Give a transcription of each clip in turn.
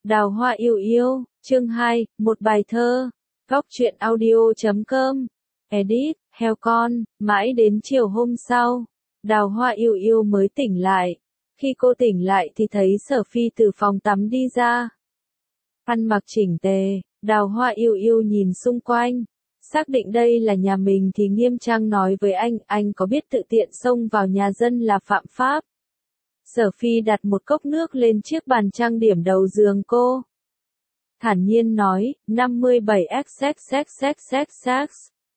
Đào hoa yêu yêu, chương 2, một bài thơ. Góc truyện audio.com. Edit, heo con, mãi đến chiều hôm sau. Đào hoa yêu yêu mới tỉnh lại. Khi cô tỉnh lại thì thấy Sở Phi từ phòng tắm đi ra. Ăn mặc chỉnh tề, đào hoa yêu yêu nhìn xung quanh. Xác định đây là nhà mình thì nghiêm trang nói với anh có biết tự tiện xông vào nhà dân là phạm pháp. Sở Phi đặt một cốc nước lên chiếc bàn trang điểm đầu giường cô. Thản nhiên nói, 57xxxxxx.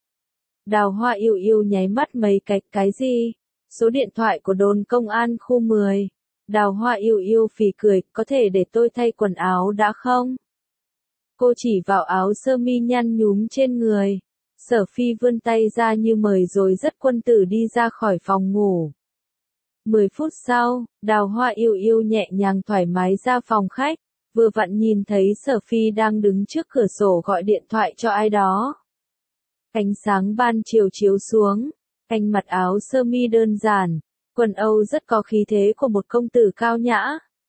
Đào hoa yêu yêu nháy mắt mấy cái gì? Số điện thoại của đồn công an khu 10. Đào hoa yêu yêu phì cười, có thể để tôi thay quần áo đã không? Cô chỉ vào áo sơ mi nhăn nhúm trên người. Sở Phi vươn tay ra như mời rồi rất quân tử đi ra khỏi phòng ngủ. 10 phút sau, đào hoa yêu yêu nhẹ nhàng thoải mái ra phòng khách, vừa vặn nhìn thấy Sở Phi đang đứng trước cửa sổ gọi điện thoại cho ai đó. Ánh sáng ban chiều chiếu xuống, anh mặc áo sơ mi đơn giản, quần Âu rất có khí thế của một công tử cao nhã.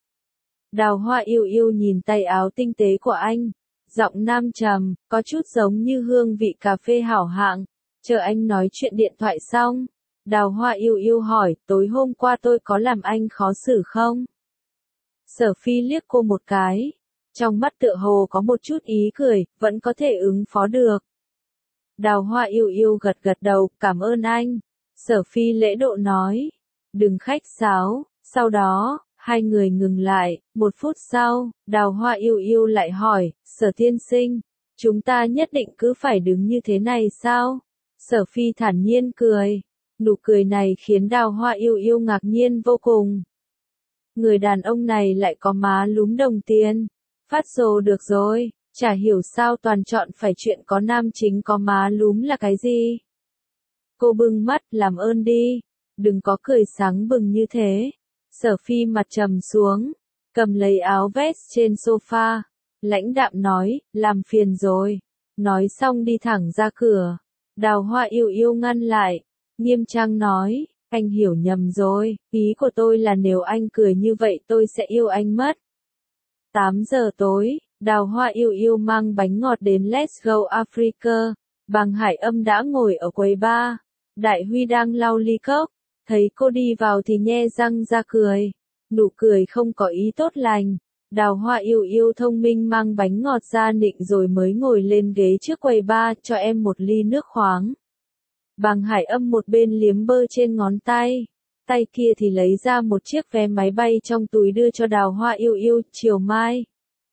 Đào hoa yêu yêu nhìn tay áo tinh tế của anh, giọng nam trầm, có chút giống như hương vị cà phê hảo hạng. Chờ anh nói chuyện điện thoại xong, đào hoa yêu yêu hỏi, tối hôm qua tôi có làm anh khó xử không? Sở Phi liếc cô một cái, trong mắt tựa hồ có một chút ý cười, vẫn có thể ứng phó được. Đào hoa yêu yêu gật đầu, cảm ơn anh. Sở Phi lễ độ nói, đừng khách sáo. Sau đó, hai người ngừng lại. 1 phút sau, đào hoa yêu yêu lại hỏi, Sở tiên sinh, chúng ta nhất định cứ phải đứng như thế này sao? Sở Phi thản nhiên cười. Nụ cười này khiến đào hoa yêu yêu ngạc nhiên vô cùng. Người đàn ông này lại có má lúm đồng tiền. Phát rồ được rồi, chả hiểu sao toàn chọn phải chuyện có nam chính có má lúm là cái gì. Cô bưng mắt, làm ơn đi, đừng có cười sáng bừng như thế. Sở Phi mặt trầm xuống, cầm lấy áo vest trên sofa, lãnh đạm nói, làm phiền rồi. Nói xong đi thẳng ra cửa. Đào hoa yêu yêu ngăn lại, nghiêm trang nói, anh hiểu nhầm rồi, ý của tôi là nếu anh cười như vậy tôi sẽ yêu anh mất. 8 giờ tối, đào hoa yêu yêu mang bánh ngọt đến Let's Go Africa. Bàng Hải Âm đã ngồi ở quầy bar. Đại Huy đang lau ly cốc. Thấy cô đi vào thì nhe răng ra cười. Nụ cười không có ý tốt lành. Đào hoa yêu yêu thông minh mang bánh ngọt ra nịnh rồi mới ngồi lên ghế trước quầy bar, cho em một ly nước khoáng. Bàng Hải Âm một bên liếm bơ trên ngón tay. Tay kia thì lấy ra một chiếc vé máy bay trong túi đưa cho đào hoa yêu yêu, chiều mai.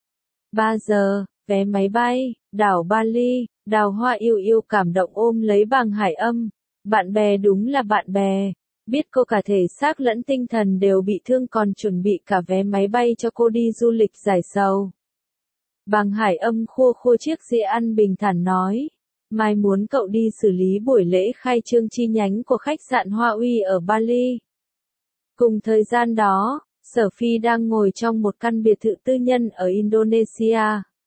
3 giờ, vé máy bay, đảo Bali. Đào hoa yêu yêu cảm động ôm lấy Bàng Hải Âm. Bạn bè đúng là bạn bè. Biết cô cả thể xác lẫn tinh thần đều bị thương còn chuẩn bị cả vé máy bay cho cô đi du lịch giải sầu. Bàng Hải Âm khua chiếc dĩa ăn bình thản nói. Mai muốn cậu đi xử lý buổi lễ khai trương chi nhánh của khách sạn Hoa Uy ở Bali. Cùng thời gian đó, Sở Phi đang ngồi trong một căn biệt thự tư nhân ở Indonesia.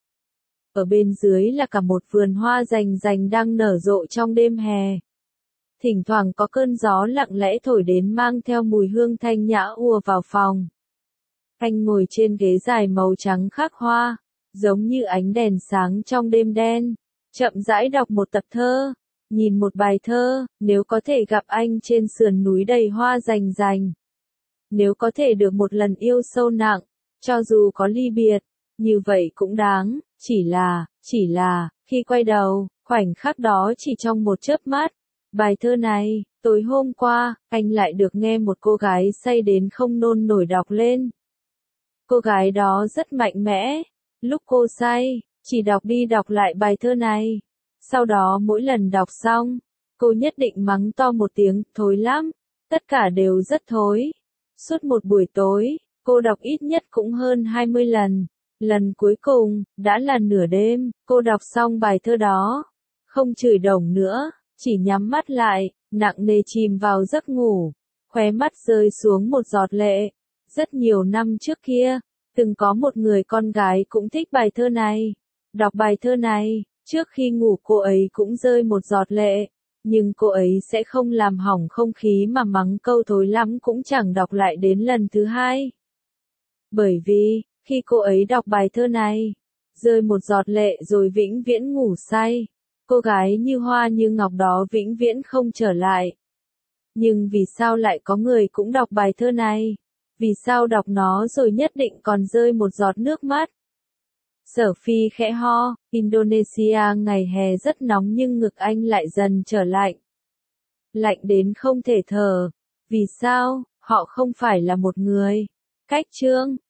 Ở bên dưới là cả một vườn hoa rành đang nở rộ trong đêm hè. Thỉnh thoảng có cơn gió lặng lẽ thổi đến mang theo mùi hương thanh nhã ùa vào phòng. Anh ngồi trên ghế dài màu trắng khắc hoa, giống như ánh đèn sáng trong đêm đen, chậm rãi đọc một tập thơ, nhìn một bài thơ, nếu có thể gặp anh trên sườn núi đầy hoa rành. Nếu có thể được một lần yêu sâu nặng, cho dù có ly biệt, như vậy cũng đáng, chỉ là, khi quay đầu, khoảnh khắc đó chỉ trong một chớp mắt. Bài thơ này, tối hôm qua, anh lại được nghe một cô gái say đến không nôn nổi đọc lên. Cô gái đó rất mạnh mẽ, lúc cô say, chỉ đọc đi đọc lại bài thơ này. Sau đó mỗi lần đọc xong, cô nhất định mắng to một tiếng, thối lắm, tất cả đều rất thối. Suốt một buổi tối, cô đọc ít nhất cũng hơn 20 lần. Lần cuối cùng, đã là nửa đêm, cô đọc xong bài thơ đó. Không chửi đồng nữa, chỉ nhắm mắt lại, nặng nề chìm vào giấc ngủ. Khóe mắt rơi xuống một giọt lệ. Rất nhiều năm trước kia, từng có một người con gái cũng thích bài thơ này. Đọc bài thơ này, trước khi ngủ cô ấy cũng rơi một giọt lệ. Nhưng cô ấy sẽ không làm hỏng không khí mà mắng câu thối lắm cũng chẳng đọc lại đến lần thứ hai. Bởi vì, khi cô ấy đọc bài thơ này, rơi một giọt lệ rồi vĩnh viễn ngủ say. Cô gái như hoa như ngọc đó vĩnh viễn không trở lại. Nhưng vì sao lại có người cũng đọc bài thơ này? Vì sao đọc nó rồi nhất định còn rơi một giọt nước mắt? Sở Phi khẽ ho, Indonesia ngày hè rất nóng nhưng ngực anh lại dần trở lạnh. Lạnh đến không thể thở. Vì sao? Họ không phải là một người. Cách chương